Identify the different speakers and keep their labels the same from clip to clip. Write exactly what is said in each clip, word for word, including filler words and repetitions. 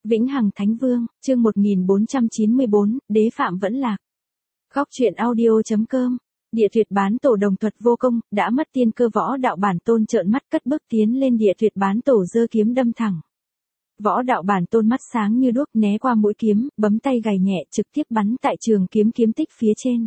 Speaker 1: Vĩnh Hằng Thánh Vương, chương một nghìn bốn trăm chín mươi bốn, Đế Phạm vẫn lạc. Góc truyện audio.com. Địa Tuyệt Bán Tổ đồng thuật vô công, đã mất tiên cơ võ đạo bản tôn trợn mắt cất bước tiến lên Địa Tuyệt Bán Tổ giơ kiếm đâm thẳng. Võ đạo bản tôn mắt sáng như đuốc né qua mũi kiếm, bấm tay gảy nhẹ trực tiếp bắn tại trường kiếm kiếm tích phía trên.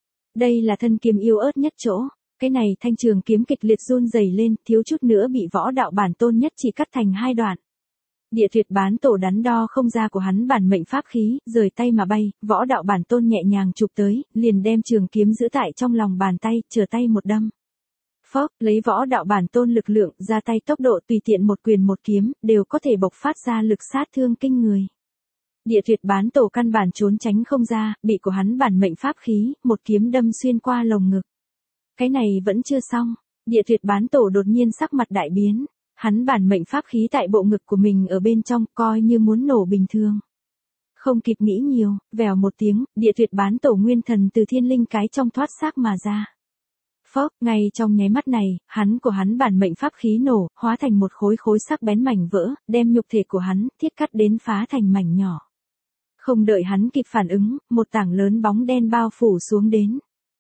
Speaker 1: Đây là thân kiếm yếu ớt nhất chỗ, cái này thanh trường kiếm kịch liệt run rẩy lên, thiếu chút nữa bị võ đạo bản tôn nhất chỉ cắt thành hai đoạn. Địa Tuyệt Bán Tổ đắn đo không ra của hắn bản mệnh pháp khí, rời tay mà bay, võ đạo bản tôn nhẹ nhàng chụp tới, liền đem trường kiếm giữ tại trong lòng bàn tay, trở tay một đâm. Phốc, lấy võ đạo bản tôn lực lượng, ra tay tốc độ tùy tiện một quyền một kiếm, đều có thể bộc phát ra lực sát thương kinh người. Địa Tuyệt Bán Tổ căn bản trốn tránh không ra, bị của hắn bản mệnh pháp khí, một kiếm đâm xuyên qua lồng ngực. Cái này vẫn chưa xong, Địa Tuyệt Bán Tổ đột nhiên sắc mặt đại biến. Hắn bản mệnh pháp khí tại bộ ngực của mình ở bên trong, coi như muốn nổ bình thường. Không kịp nghĩ nhiều, vèo một tiếng, Địa Tuyệt Bán Tổ nguyên thần từ thiên linh cái trong thoát xác mà ra. Phốc, ngay trong nháy mắt này, hắn của hắn bản mệnh pháp khí nổ, hóa thành một khối khối sắc bén mảnh vỡ, đem nhục thể của hắn, thiết cắt đến phá thành mảnh nhỏ. Không đợi hắn kịp phản ứng, một tảng lớn bóng đen bao phủ xuống đến.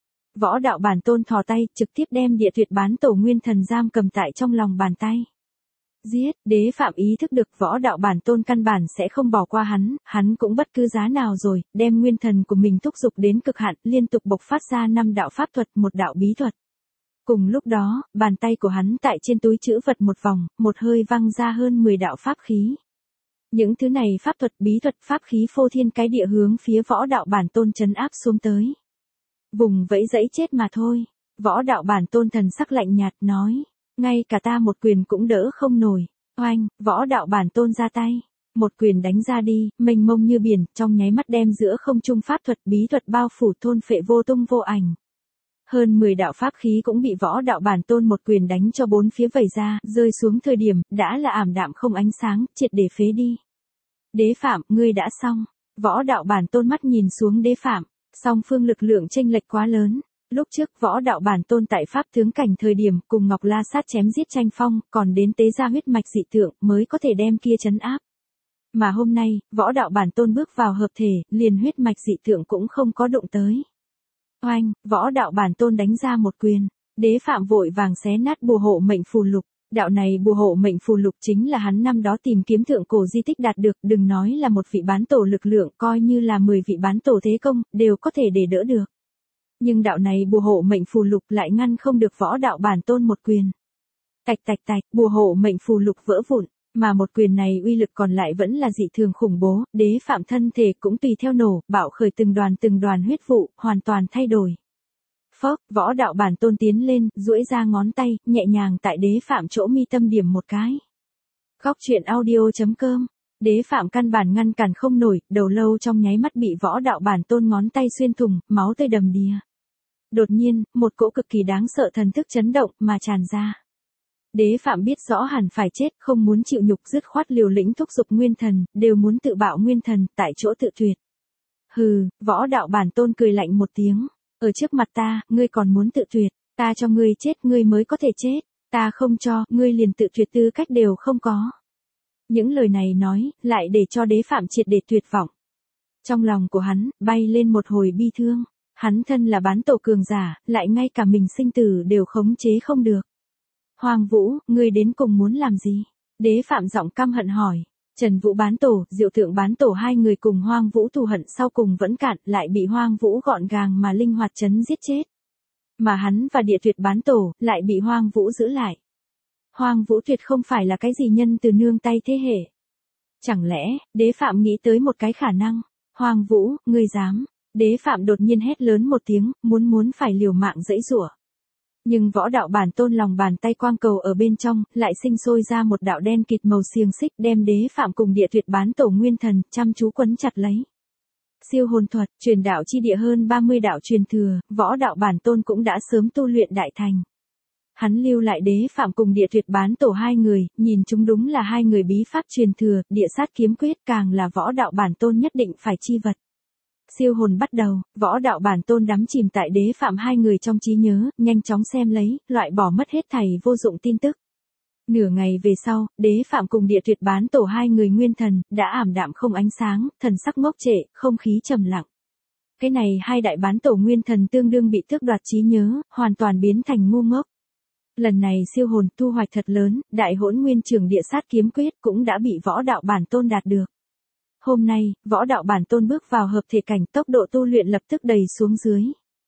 Speaker 1: Võ đạo bản tôn thò tay, trực tiếp đem Địa Tuyệt Bán Tổ nguyên thần giam cầm tại trong lòng bàn tay. Giết, Đế Phạm ý thức được võ đạo bản tôn căn bản sẽ không bỏ qua hắn, hắn cũng bất cứ giá nào rồi, đem nguyên thần của mình thúc giục đến cực hạn, liên tục bộc phát ra năm đạo pháp thuật, một đạo bí thuật. Cùng lúc đó, bàn tay của hắn tại trên túi trữ vật một vòng, một hơi văng ra hơn mười đạo pháp khí. Những thứ này pháp thuật, bí thuật, pháp khí phô thiên cái địa hướng phía võ đạo bản tôn trấn áp xuống tới. Vùng vẫy dẫy chết mà thôi, võ đạo bản tôn thần sắc lạnh nhạt nói. Ngay cả ta một quyền cũng đỡ không nổi. Oanh, võ đạo bản tôn ra tay. Một quyền đánh ra đi, mênh mông như biển, trong nháy mắt đem giữa không trung pháp thuật bí thuật bao phủ thôn phệ vô tung vô ảnh. Hơn mười đạo pháp khí cũng bị võ đạo bản tôn một quyền đánh cho bốn phía vẩy ra, rơi xuống thời điểm, đã là ảm đạm không ánh sáng, triệt để phế đi. Đế Phạm, ngươi đã xong. Võ đạo bản tôn mắt nhìn xuống Đế Phạm, song phương lực lượng chênh lệch quá lớn. Lúc trước võ đạo bản tôn tại pháp tướng cảnh thời điểm cùng Ngọc La Sát chém giết tranh phong, còn đến tế ra huyết mạch dị tượng mới có thể đem kia trấn áp. Mà hôm nay, võ đạo bản tôn bước vào hợp thể, liền huyết mạch dị tượng cũng không có đụng tới. Oanh, võ đạo bản tôn đánh ra một quyền, Đế Phạm vội vàng xé nát bùa hộ mệnh phù lục. Đạo này bùa hộ mệnh phù lục chính là hắn năm đó tìm kiếm thượng cổ di tích đạt được, đừng nói là một vị bán tổ lực lượng, coi như là mười vị bán tổ thế công, đều có thể để đỡ được. Nhưng đạo này bùa hộ mệnh phù lục lại ngăn không được võ đạo bản tôn một quyền. Tạch tạch tạch, bùa hộ mệnh phù lục vỡ vụn, mà một quyền này uy lực còn lại vẫn là dị thường khủng bố, Đế Phạm thân thể cũng tùy theo nổ, bạo khởi từng đoàn từng đoàn huyết vụ, hoàn toàn thay đổi. Phốc, võ đạo bản tôn tiến lên, duỗi ra ngón tay, nhẹ nhàng tại Đế Phạm chỗ mi tâm điểm một cái. Góc truyện audio.com. Đế Phạm căn bản ngăn cản không nổi, đầu lâu trong nháy mắt bị võ đạo bản tôn ngón tay xuyên thủng, máu tươi đầm đìa. Đột nhiên, một cỗ cực kỳ đáng sợ thần thức chấn động mà tràn ra. Đế Phạm biết rõ hẳn phải chết, không muốn chịu nhục, dứt khoát liều lĩnh thúc giục nguyên thần, đều muốn tự bạo nguyên thần, tại chỗ tự tuyệt. Hừ, võ đạo bản tôn cười lạnh một tiếng, ở trước mặt ta, ngươi còn muốn tự tuyệt, ta cho ngươi chết ngươi mới có thể chết, ta không cho, ngươi liền tự tuyệt tư cách đều không có. Những lời này nói, lại để cho Đế Phạm triệt để tuyệt vọng. Trong lòng của hắn, bay lên một hồi bi thương. Hắn thân là bán tổ cường giả, lại ngay cả mình sinh tử đều khống chế không được. Hoàng Vũ, ngươi đến cùng muốn làm gì? Đế Phạm giọng căm hận hỏi. Trần Vũ bán tổ, Diệu Thượng bán tổ hai người cùng Hoàng Vũ thù hận sau cùng vẫn cạn, lại bị Hoàng Vũ gọn gàng mà linh hoạt chấn giết chết. Mà hắn và Địa Tuyệt bán tổ, lại bị Hoàng Vũ giữ lại. Hoàng Vũ tuyệt không phải là cái gì nhân từ nương tay thế hệ. Chẳng lẽ, Đế Phạm nghĩ tới một cái khả năng? Hoàng Vũ, ngươi dám? Đế Phạm đột nhiên hét lớn một tiếng, muốn muốn phải liều mạng giãy giụa. Nhưng võ đạo bản tôn lòng bàn tay quang cầu ở bên trong, lại sinh sôi ra một đạo đen kịt màu xiềng xích, đem Đế Phạm cùng Địa Tuyệt bán tổ nguyên thần, chăm chú quấn chặt lấy. Siêu hồn thuật, truyền đạo chi địa hơn ba mươi đạo truyền thừa, võ đạo bản tôn cũng đã sớm tu luyện đại thành. Hắn lưu lại Đế Phạm cùng Địa Tuyệt bán tổ hai người, nhìn chúng đúng là hai người bí pháp truyền thừa, địa sát kiếm quyết càng là võ đạo bản tôn nhất định phải chi vật. Siêu hồn bắt đầu, võ đạo bản tôn đắm chìm tại Đế Phạm hai người trong trí nhớ, nhanh chóng xem lấy, loại bỏ mất hết thảy vô dụng tin tức. Nửa ngày về sau, Đế Phạm cùng Địa Tuyệt bán tổ hai người nguyên thần, đã ảm đạm không ánh sáng, thần sắc ngốc trệ, không khí trầm lặng. Cái này hai đại bán tổ nguyên thần tương đương bị tước đoạt trí nhớ, hoàn toàn biến thành ngu ngốc. Lần này siêu hồn thu hoạch thật lớn, đại hỗn nguyên trường địa sát kiếm quyết cũng đã bị võ đạo bản tôn đạt được. Hôm nay, võ đạo bản tôn bước vào hợp thể cảnh, tốc độ tu luyện lập tức đầy xuống dưới.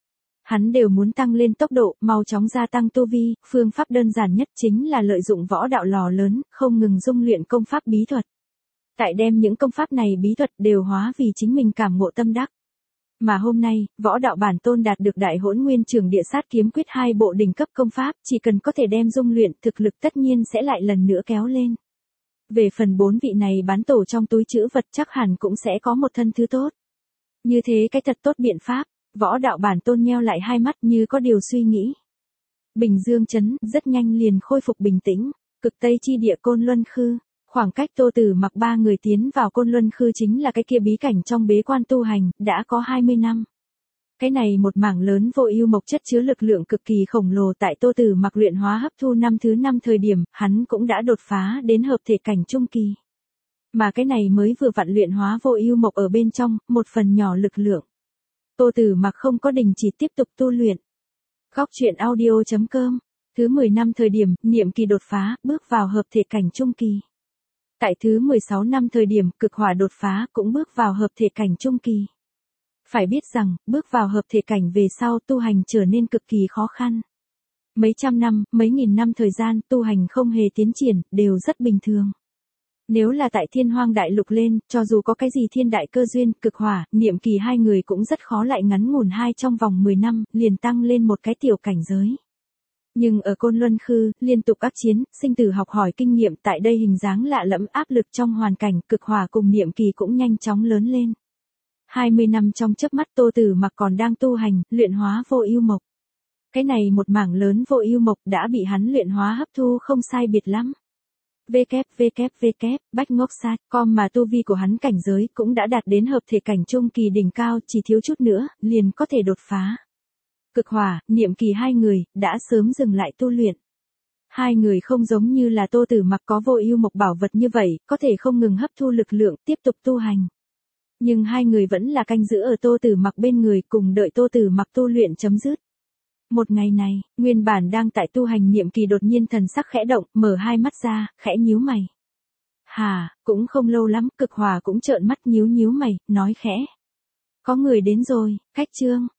Speaker 1: Hắn đều muốn tăng lên tốc độ, mau chóng gia tăng tu vi, phương pháp đơn giản nhất chính là lợi dụng võ đạo lò lớn, không ngừng dung luyện công pháp bí thuật. Tại đem những công pháp này bí thuật đều hóa vì chính mình cảm ngộ tâm đắc. Mà hôm nay, võ đạo bản tôn đạt được đại hỗn nguyên trường địa sát kiếm quyết hai bộ đỉnh cấp công pháp, chỉ cần có thể đem dung luyện, thực lực tất nhiên sẽ lại lần nữa kéo lên. Về phần bốn vị này bán tổ trong túi trữ vật chắc hẳn cũng sẽ có một thân thứ tốt. Như thế cái thật tốt biện pháp, võ đạo bản tôn nheo lại hai mắt như có điều suy nghĩ. Bình Dương trấn rất nhanh liền khôi phục bình tĩnh, cực tây chi địa Côn Luân Khư. Khoảng cách Tô Tử Mặc ba người tiến vào Côn Luân Khư chính là cái kia bí cảnh trong bế quan tu hành, đã có hai mươi năm. Cái này một mảng lớn vô ưu mộc chất chứa lực lượng cực kỳ khổng lồ tại Tô Tử Mặc luyện hóa hấp thu năm thứ năm thời điểm, hắn cũng đã đột phá đến hợp thể cảnh trung kỳ. Mà cái này mới vừa vặn luyện hóa vô ưu mộc ở bên trong, một phần nhỏ lực lượng. Tô Tử Mặc không có đình chỉ tiếp tục tu luyện. Góc truyện audio chấm com, thứ mười năm thời điểm, niệm kỳ đột phá, bước vào hợp thể cảnh trung kỳ. Tại thứ mười sáu năm thời điểm, cực hỏa đột phá, cũng bước vào hợp thể cảnh trung kỳ. Phải biết rằng, bước vào hợp thể cảnh về sau tu hành trở nên cực kỳ khó khăn. Mấy trăm năm, mấy nghìn năm thời gian tu hành không hề tiến triển, đều rất bình thường. Nếu là tại thiên hoang đại lục lên, cho dù có cái gì thiên đại cơ duyên, cực hỏa, niệm kỳ hai người cũng rất khó lại ngắn ngủn hai trong vòng mười năm, liền tăng lên một cái tiểu cảnh giới. Nhưng ở Côn Luân Khư, liên tục ác chiến, sinh tử học hỏi kinh nghiệm tại đây hình dáng lạ lẫm áp lực trong hoàn cảnh, cực hỏa cùng niệm kỳ cũng nhanh chóng lớn lên. hai mươi năm trong chớp mắt Tô Tử Mặc còn đang tu hành, luyện hóa vô ưu mộc. Cái này một mảng lớn vô ưu mộc đã bị hắn luyện hóa hấp thu không sai biệt lắm. www, bách ngốc sát, com mà tu vi của hắn cảnh giới cũng đã đạt đến hợp thể cảnh trung kỳ đỉnh cao, chỉ thiếu chút nữa, liền có thể đột phá. Cực hỏa, niệm kỳ hai người, đã sớm dừng lại tu luyện. Hai người không giống như là Tô Tử Mặc có vô ưu mộc bảo vật như vậy, có thể không ngừng hấp thu lực lượng, tiếp tục tu hành. Nhưng hai người vẫn là canh giữ ở Tô Tử Mặc bên người cùng đợi Tô Tử Mặc tu luyện chấm dứt. Một ngày này, nguyên bản đang tại tu hành niệm kỳ đột nhiên thần sắc khẽ động, mở hai mắt ra, khẽ nhíu mày. Hà, cũng không lâu lắm, cực hỏa cũng trợn mắt nhíu nhíu mày, nói khẽ. Có người đến rồi, cách chương.